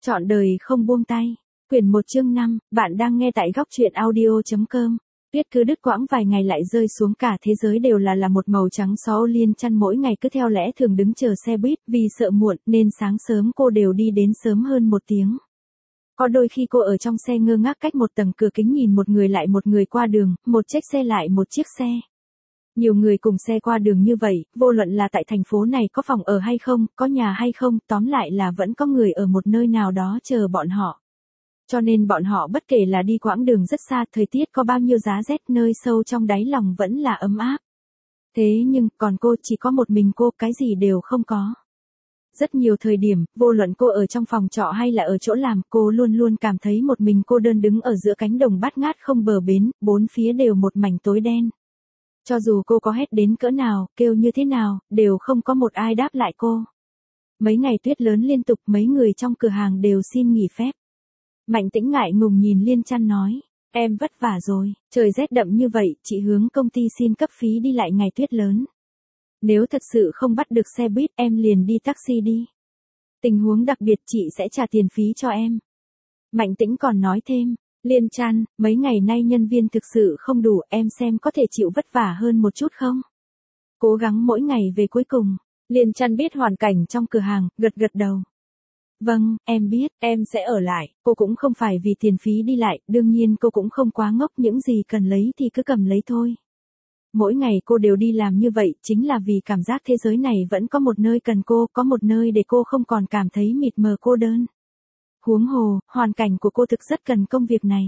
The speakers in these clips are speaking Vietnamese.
Trọn đời không buông tay. Quyển 1 chương 5, bạn đang nghe tại góc truyện audio.com. Tuyết cứ đứt quãng vài ngày lại rơi xuống, cả thế giới đều là một màu trắng xóa. Liên Chăn mỗi ngày cứ theo lẽ thường đứng chờ xe buýt, vì sợ muộn nên sáng sớm cô đều đi đến sớm hơn 1 tiếng. Có đôi khi cô ở trong xe ngơ ngác cách một tầng cửa kính nhìn một người lại một người qua đường, một chiếc xe lại một chiếc xe. Nhiều người cùng xe qua đường như vậy, vô luận là tại thành phố này có phòng ở hay không, có nhà hay không, tóm lại là vẫn có người ở một nơi nào đó chờ bọn họ. Cho nên bọn họ bất kể là đi quãng đường rất xa, thời tiết có bao nhiêu giá rét, nơi sâu trong đáy lòng vẫn là ấm áp. Thế nhưng, còn cô chỉ có một mình cô, cái gì đều không có. Rất nhiều thời điểm, vô luận cô ở trong phòng trọ hay là ở chỗ làm, cô luôn luôn cảm thấy một mình cô đơn đứng ở giữa cánh đồng bát ngát không bờ bến, bốn phía đều một mảnh tối đen. Cho dù cô có hét đến cỡ nào, kêu như thế nào, đều không có một ai đáp lại cô. Mấy ngày tuyết lớn liên tục, mấy người trong cửa hàng đều xin nghỉ phép. Mạnh Tĩnh ngại ngùng nhìn Liên Chăn nói, em vất vả rồi, trời rét đậm như vậy, chị hướng công ty xin cấp phí đi lại ngày tuyết lớn. Nếu thật sự không bắt được xe buýt, em liền đi taxi đi. Tình huống đặc biệt chị sẽ trả tiền phí cho em. Mạnh Tĩnh còn nói thêm, Liên Chăn, mấy ngày nay nhân viên thực sự không đủ, em xem có thể chịu vất vả hơn một chút không? Cố gắng mỗi ngày về cuối cùng. Liên Chăn biết hoàn cảnh trong cửa hàng, gật gật đầu. Vâng, em biết, em sẽ ở lại. Cô cũng không phải vì tiền phí đi lại, đương nhiên cô cũng không quá ngốc, những gì cần lấy thì cứ cầm lấy thôi. Mỗi ngày cô đều đi làm như vậy, chính là vì cảm giác thế giới này vẫn có một nơi cần cô, có một nơi để cô không còn cảm thấy mịt mờ cô đơn. Huống hồ, hoàn cảnh của cô thực rất cần công việc này.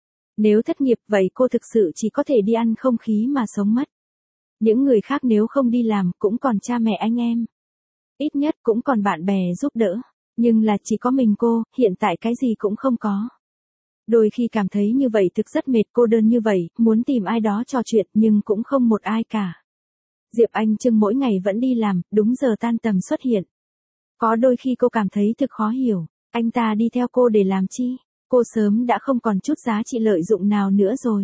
Nếu thất nghiệp vậy cô thực sự chỉ có thể đi ăn không khí mà sống mất. Những người khác nếu không đi làm cũng còn cha mẹ anh em. Ít nhất cũng còn bạn bè giúp đỡ. Nhưng là chỉ có mình cô, hiện tại cái gì cũng không có. Đôi khi cảm thấy như vậy thực rất mệt, cô đơn như vậy, muốn tìm ai đó trò chuyện nhưng cũng không một ai cả. Diệp Anh Trưng mỗi ngày vẫn đi làm, đúng giờ tan tầm xuất hiện. Có đôi khi cô cảm thấy thực khó hiểu, anh ta đi theo cô để làm chi? Cô sớm đã không còn chút giá trị lợi dụng nào nữa rồi.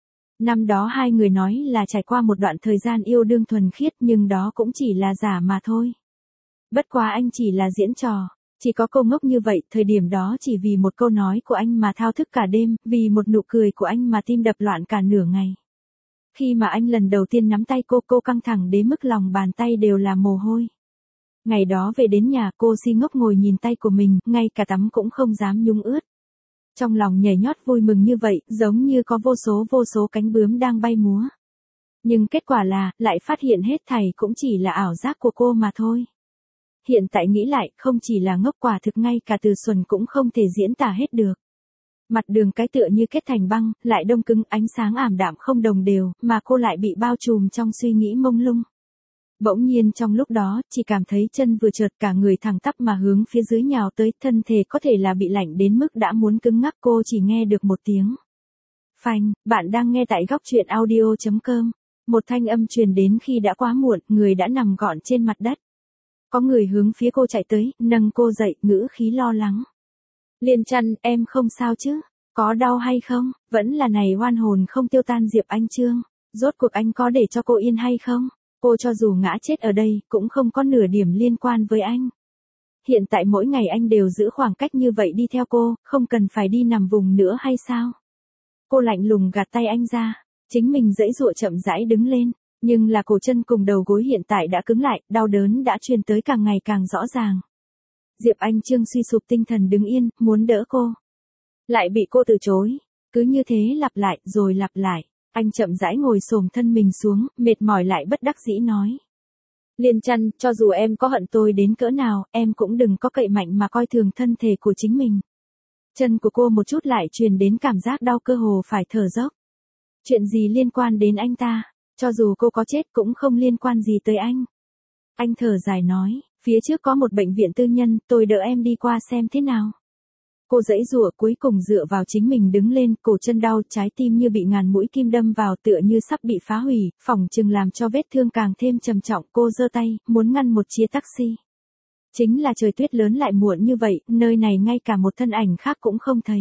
Năm đó hai người nói là trải qua một đoạn thời gian yêu đương thuần khiết, nhưng đó cũng chỉ là giả mà thôi. Bất quá anh chỉ là diễn trò. Chỉ có cô ngốc như vậy, thời điểm đó chỉ vì một câu nói của anh mà thao thức cả đêm, vì một nụ cười của anh mà tim đập loạn cả nửa ngày. Khi mà anh lần đầu tiên nắm tay cô căng thẳng đến mức lòng bàn tay đều là mồ hôi. Ngày đó về đến nhà, cô si ngốc ngồi nhìn tay của mình, ngay cả tắm cũng không dám nhúng ướt. Trong lòng nhảy nhót vui mừng như vậy, giống như có vô số cánh bướm đang bay múa. Nhưng kết quả là, lại phát hiện hết thảy cũng chỉ là ảo giác của cô mà thôi. Hiện tại nghĩ lại, không chỉ là ngốc, quả thực ngay cả từ xuẩn cũng không thể diễn tả hết được. Mặt đường cái tựa như kết thành băng, lại đông cứng, ánh sáng ảm đạm không đồng đều, mà cô lại bị bao trùm trong suy nghĩ mông lung. Bỗng nhiên trong lúc đó, chỉ cảm thấy chân vừa trượt, cả người thẳng tắp mà hướng phía dưới nhào tới, thân thể có thể là bị lạnh đến mức đã muốn cứng ngắc, cô chỉ nghe được một tiếng phanh. Bạn đang nghe tại góc truyện audio.com. Một thanh âm truyền đến khi đã quá muộn, người đã nằm gọn trên mặt đất. Có người hướng phía cô chạy tới, nâng cô dậy, ngữ khí lo lắng. Liên Chăn, em không sao chứ? Có đau hay không? Vẫn là này oan hồn không tiêu tan Diệp Anh Trương. Rốt cuộc anh có để cho cô yên hay không? Cô cho dù ngã chết ở đây, cũng không có nửa điểm liên quan với anh. Hiện tại mỗi ngày anh đều giữ khoảng cách như vậy đi theo cô, không cần phải đi nằm vùng nữa hay sao? Cô lạnh lùng gạt tay anh ra, chính mình giãy giụa chậm rãi đứng lên. Nhưng là cổ chân cùng đầu gối hiện tại đã cứng lại, đau đớn đã truyền tới càng ngày càng rõ ràng. Diệp Anh Trương suy sụp tinh thần đứng yên, muốn đỡ cô. Lại bị cô từ chối. Cứ như thế lặp lại, rồi lặp lại. Anh chậm rãi ngồi xổm thân mình xuống, mệt mỏi lại bất đắc dĩ nói. Liên Chăn, cho dù em có hận tôi đến cỡ nào, em cũng đừng có cậy mạnh mà coi thường thân thể của chính mình. Chân của cô một chút lại truyền đến cảm giác đau, cơ hồ phải thở dốc. Chuyện gì liên quan đến anh ta? Cho dù cô có chết cũng không liên quan gì tới anh. Anh thở dài nói, phía trước có một bệnh viện tư nhân, tôi đỡ em đi qua xem thế nào. Cô giãy giụa cuối cùng dựa vào chính mình đứng lên, cổ chân đau, trái tim như bị ngàn mũi kim đâm vào, tựa như sắp bị phá hủy, phỏng chừng làm cho vết thương càng thêm trầm trọng. Cô giơ tay, muốn ngăn một chiếc taxi. Chính là trời tuyết lớn lại muộn như vậy, nơi này ngay cả một thân ảnh khác cũng không thấy.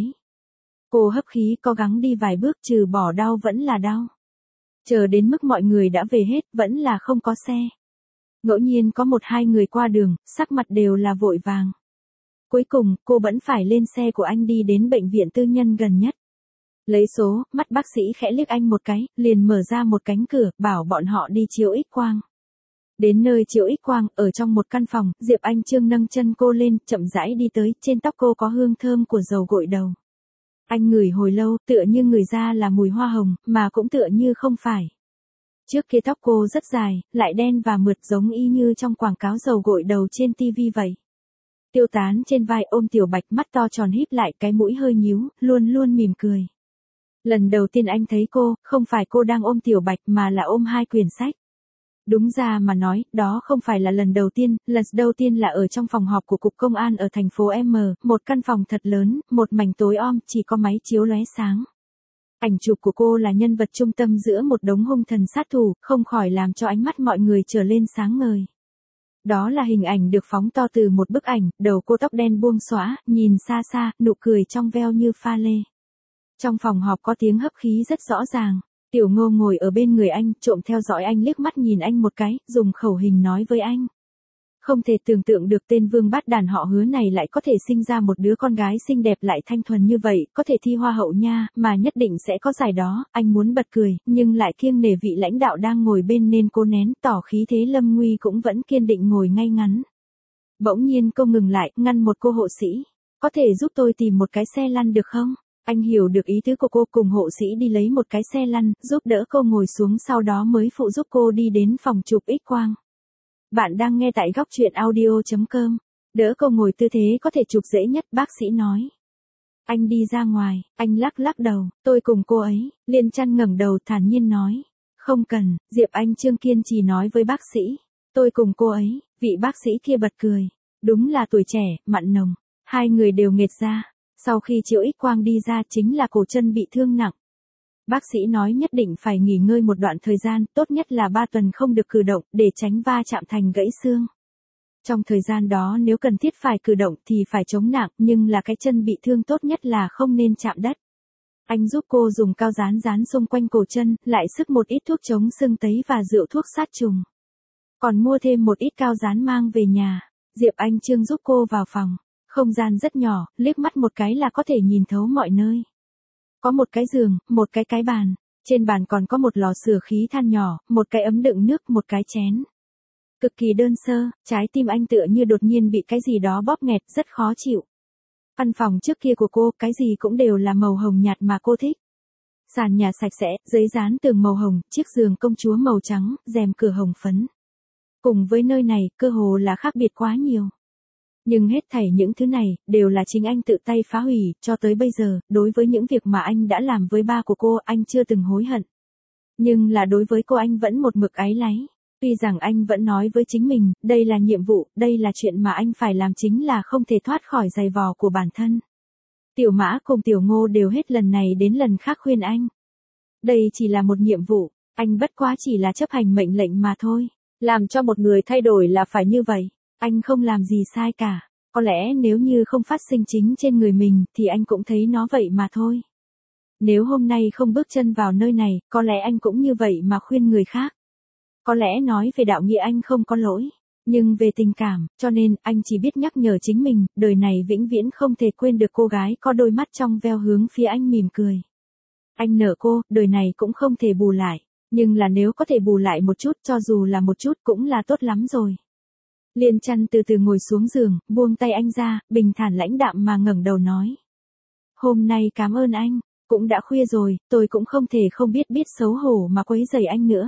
Cô hấp khí, cố gắng đi vài bước, trừ bỏ đau vẫn là đau. Chờ đến mức mọi người đã về hết, vẫn là không có xe. Ngẫu nhiên có một hai người qua đường, sắc mặt đều là vội vàng. Cuối cùng, cô vẫn phải lên xe của anh đi đến bệnh viện tư nhân gần nhất. Lấy số, mắt bác sĩ khẽ liếc anh một cái, liền mở ra một cánh cửa, bảo bọn họ đi chiếu X-quang. Đến nơi chiếu X-quang, ở trong một căn phòng, Diệp Anh Chương nâng chân cô lên, chậm rãi đi tới, trên tóc cô có hương thơm của dầu gội đầu. Anh ngửi hồi lâu, tựa như ngửi ra là mùi hoa hồng, mà cũng tựa như không phải. Trước kia tóc cô rất dài, lại đen và mượt giống y như trong quảng cáo dầu gội đầu trên TV vậy. Tiêu Tán trên vai ôm Tiểu Bạch, mắt to tròn híp lại, cái mũi hơi nhíu, luôn luôn mỉm cười. Lần đầu tiên anh thấy cô, không phải cô đang ôm Tiểu Bạch mà là ôm hai quyển sách. Đúng ra mà nói, đó không phải là lần đầu tiên là ở trong phòng họp của Cục Công an ở thành phố M, một căn phòng thật lớn, một mảnh tối om, chỉ có máy chiếu lóe sáng. Ảnh chụp của cô là nhân vật trung tâm giữa một đống hung thần sát thủ, không khỏi làm cho ánh mắt mọi người trở lên sáng ngời. Đó là hình ảnh được phóng to từ một bức ảnh, đầu cô tóc đen buông xõa, nhìn xa xa, nụ cười trong veo như pha lê. Trong phòng họp có tiếng hấp khí rất rõ ràng. Tiểu Ngô ngồi ở bên người anh, trộm theo dõi anh, liếc mắt nhìn anh một cái, dùng khẩu hình nói với anh. Không thể tưởng tượng được tên vương bát đàn họ Hứa này lại có thể sinh ra một đứa con gái xinh đẹp lại thanh thuần như vậy, có thể thi hoa hậu nha, mà nhất định sẽ có giải đó. Anh muốn bật cười, nhưng lại kiêng nể vị lãnh đạo đang ngồi bên nên cố nén, tỏ khí thế lâm nguy cũng vẫn kiên định ngồi ngay ngắn. Bỗng nhiên cô ngừng lại, ngăn một cô hộ sĩ. Có thể giúp tôi tìm một cái xe lăn được không? Anh hiểu được ý tứ của cô, cùng hộ sĩ đi lấy một cái xe lăn, giúp đỡ cô ngồi xuống, sau đó mới phụ giúp cô đi đến phòng chụp X-quang. Bạn đang nghe tại góc truyện audio.com. Đỡ cô ngồi tư thế có thể chụp dễ nhất, bác sĩ nói. Anh đi ra ngoài, anh lắc lắc đầu, tôi cùng cô ấy. Liên Chăn ngẩng đầu thản nhiên nói. Không cần, Diệp Anh Chương kiên trì nói với bác sĩ. Tôi cùng cô ấy. Vị bác sĩ kia bật cười. Đúng là tuổi trẻ, mặn nồng. Hai người đều nghệt ra. Sau khi chiếu X-quang đi ra chính là cổ chân bị thương nặng. Bác sĩ nói nhất định phải nghỉ ngơi một đoạn thời gian, tốt nhất là 3 tuần không được cử động, để tránh va chạm thành gãy xương. Trong thời gian đó nếu cần thiết phải cử động thì phải chống nặng, nhưng là cái chân bị thương tốt nhất là không nên chạm đất. Anh giúp cô dùng cao dán xung quanh cổ chân, lại sức một ít thuốc chống sưng tấy và rượu thuốc sát trùng. Còn mua thêm một ít cao dán mang về nhà. Diệp Anh Chương giúp cô vào phòng. Không gian rất nhỏ, liếc mắt một cái là có thể nhìn thấu mọi nơi. Có một cái giường, một cái bàn. Trên bàn còn có một lò sưởi khí than nhỏ, một cái ấm đựng nước, một cái chén. Cực kỳ đơn sơ, trái tim anh tựa như đột nhiên bị cái gì đó bóp nghẹt, rất khó chịu. Căn phòng trước kia của cô, cái gì cũng đều là màu hồng nhạt mà cô thích. Sàn nhà sạch sẽ, giấy dán tường màu hồng, chiếc giường công chúa màu trắng, rèm cửa hồng phấn. Cùng với nơi này, cơ hồ là khác biệt quá nhiều. Nhưng hết thảy những thứ này, đều là chính anh tự tay phá hủy, cho tới bây giờ, đối với những việc mà anh đã làm với ba của cô, anh chưa từng hối hận. Nhưng là đối với cô anh vẫn một mực áy náy. Tuy rằng anh vẫn nói với chính mình, đây là nhiệm vụ, đây là chuyện mà anh phải làm, chính là không thể thoát khỏi giày vò của bản thân. Tiểu Mã cùng Tiểu Ngô đều hết lần này đến lần khác khuyên anh. Đây chỉ là một nhiệm vụ, anh bất quá chỉ là chấp hành mệnh lệnh mà thôi. Làm cho một người thay đổi là phải như vậy. Anh không làm gì sai cả. Có lẽ nếu như không phát sinh chính trên người mình thì anh cũng thấy nó vậy mà thôi. Nếu hôm nay không bước chân vào nơi này, có lẽ anh cũng như vậy mà khuyên người khác. Có lẽ nói về đạo nghĩa anh không có lỗi. Nhưng về tình cảm, cho nên anh chỉ biết nhắc nhở chính mình, đời này vĩnh viễn không thể quên được cô gái có đôi mắt trong veo hướng phía anh mỉm cười. Anh nợ cô, đời này cũng không thể bù lại. Nhưng là nếu có thể bù lại một chút, cho dù là một chút cũng là tốt lắm rồi. Liên Chăn từ từ ngồi xuống giường, buông tay anh ra, bình thản lãnh đạm mà ngẩng đầu nói. Hôm nay cảm ơn anh, cũng đã khuya rồi, tôi cũng không thể không biết xấu hổ mà quấy rầy anh nữa.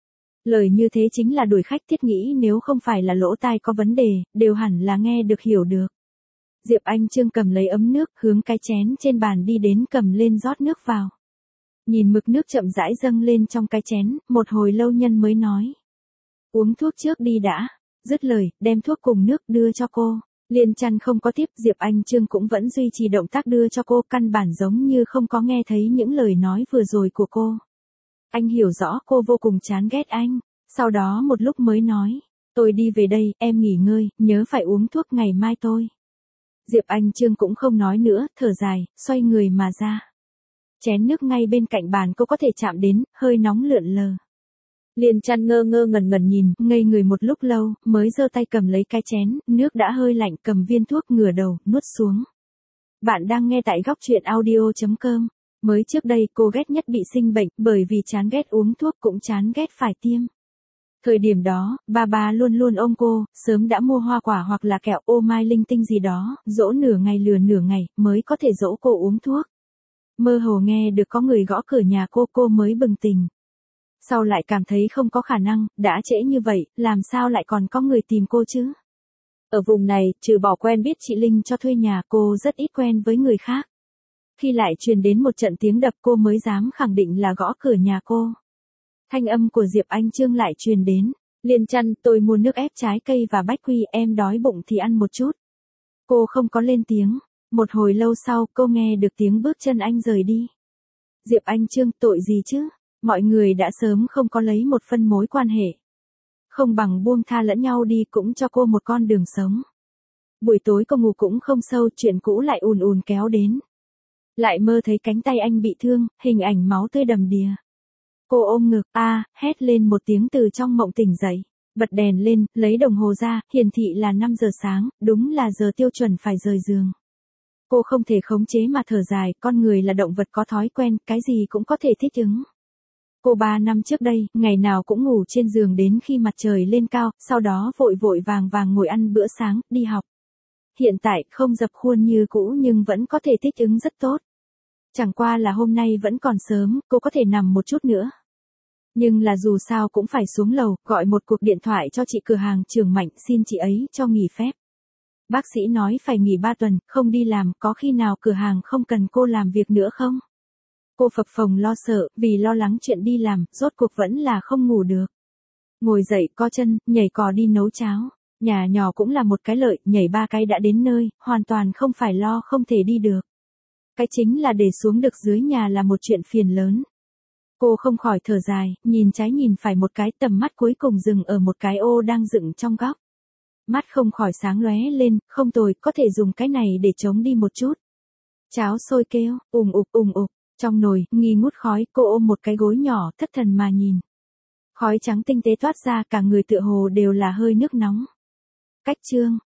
Lời như thế chính là đuổi khách, thiết nghĩ nếu không phải là lỗ tai có vấn đề, đều hẳn là nghe được hiểu được. Diệp Anh Chương cầm lấy ấm nước, hướng cái chén trên bàn đi đến, cầm lên rót nước vào. Nhìn mực nước chậm rãi dâng lên trong cái chén, một hồi lâu nhân mới nói. Uống thuốc trước đi đã. Dứt lời, đem thuốc cùng nước đưa cho cô. Liên Chăn không có tiếp, Diệp Anh Chương cũng vẫn duy trì động tác đưa cho cô, căn bản giống như không có nghe thấy những lời nói vừa rồi của cô. Anh hiểu rõ cô vô cùng chán ghét anh, sau đó một lúc mới nói. Tôi đi về đây, em nghỉ ngơi, nhớ phải uống thuốc ngày mai tôi. Diệp Anh Chương cũng không nói nữa, thở dài, xoay người mà ra. Chén nước ngay bên cạnh bàn cô có thể chạm đến, hơi nóng lượn lờ. Liên Chăn ngơ ngơ ngẩn ngẩn nhìn, ngây người một lúc lâu, mới giơ tay cầm lấy cái chén, nước đã hơi lạnh, cầm viên thuốc ngửa đầu, nuốt xuống. Bạn đang nghe tại góc truyện audio.com. Mới trước đây cô ghét nhất bị sinh bệnh, bởi vì chán ghét uống thuốc cũng chán ghét phải tiêm. Thời điểm đó, ba luôn luôn ôm cô, sớm đã mua hoa quả hoặc là kẹo ô mai linh tinh gì đó, dỗ nửa ngày lừa nửa ngày, mới có thể dỗ cô uống thuốc. Mơ hồ nghe được có người gõ cửa nhà cô mới bừng tỉnh. Sau lại cảm thấy không có khả năng, đã trễ như vậy, làm sao lại còn có người tìm cô chứ? Ở vùng này, trừ bỏ quen biết chị Linh cho thuê nhà, cô rất ít quen với người khác. Khi lại truyền đến một trận tiếng đập cô mới dám khẳng định là gõ cửa nhà cô. Thanh âm của Diệp Anh Chương lại truyền đến. Liên Chăn, tôi mua nước ép trái cây và bách quy, em đói bụng thì ăn một chút. Cô không có lên tiếng. Một hồi lâu sau, cô nghe được tiếng bước chân anh rời đi. Diệp Anh Chương, tội gì chứ? Mọi người đã sớm không có lấy một phân mối quan hệ. Không bằng buông tha lẫn nhau đi, cũng cho cô một con đường sống. Buổi tối cô ngủ cũng không sâu, chuyện cũ lại ùn ùn kéo đến. Lại mơ thấy cánh tay anh bị thương, hình ảnh máu tươi đầm đìa. Cô ôm ngực, hét lên một tiếng từ trong mộng tỉnh dậy. Bật đèn lên, lấy đồng hồ ra, hiển thị là 5 giờ sáng, đúng là giờ tiêu chuẩn phải rời giường. Cô không thể khống chế mà thở dài, con người là động vật có thói quen, cái gì cũng có thể thích ứng. Cô 3 năm trước đây, ngày nào cũng ngủ trên giường đến khi mặt trời lên cao, sau đó vội vội vàng vàng ngồi ăn bữa sáng, đi học. Hiện tại không dập khuôn như cũ nhưng vẫn có thể thích ứng rất tốt. Chẳng qua là hôm nay vẫn còn sớm, cô có thể nằm một chút nữa. Nhưng là dù sao cũng phải xuống lầu, gọi một cuộc điện thoại cho chị cửa hàng Trường Mạnh, xin chị ấy cho nghỉ phép. Bác sĩ nói phải nghỉ 3 tuần, không đi làm, có khi nào cửa hàng không cần cô làm việc nữa không? Cô phập phồng lo sợ, vì lo lắng chuyện đi làm, rốt cuộc vẫn là không ngủ được. Ngồi dậy, co chân, nhảy cò đi nấu cháo. Nhà nhỏ cũng là một cái lợi, nhảy 3 cái đã đến nơi, hoàn toàn không phải lo không thể đi được. Cái chính là để xuống được dưới nhà là một chuyện phiền lớn. Cô không khỏi thở dài, nhìn trái nhìn phải một cái, tầm mắt cuối cùng dừng ở một cái ô đang dựng trong góc. Mắt không khỏi sáng lóe lên, không tồi, có thể dùng cái này để chống đi một chút. Cháo sôi kêu, ùng ục. Trong nồi, nghi ngút khói, cô ôm một cái gối nhỏ, thất thần mà nhìn. Khói trắng tinh tế toát ra, cả người tựa hồ đều là hơi nước nóng. Cách chương.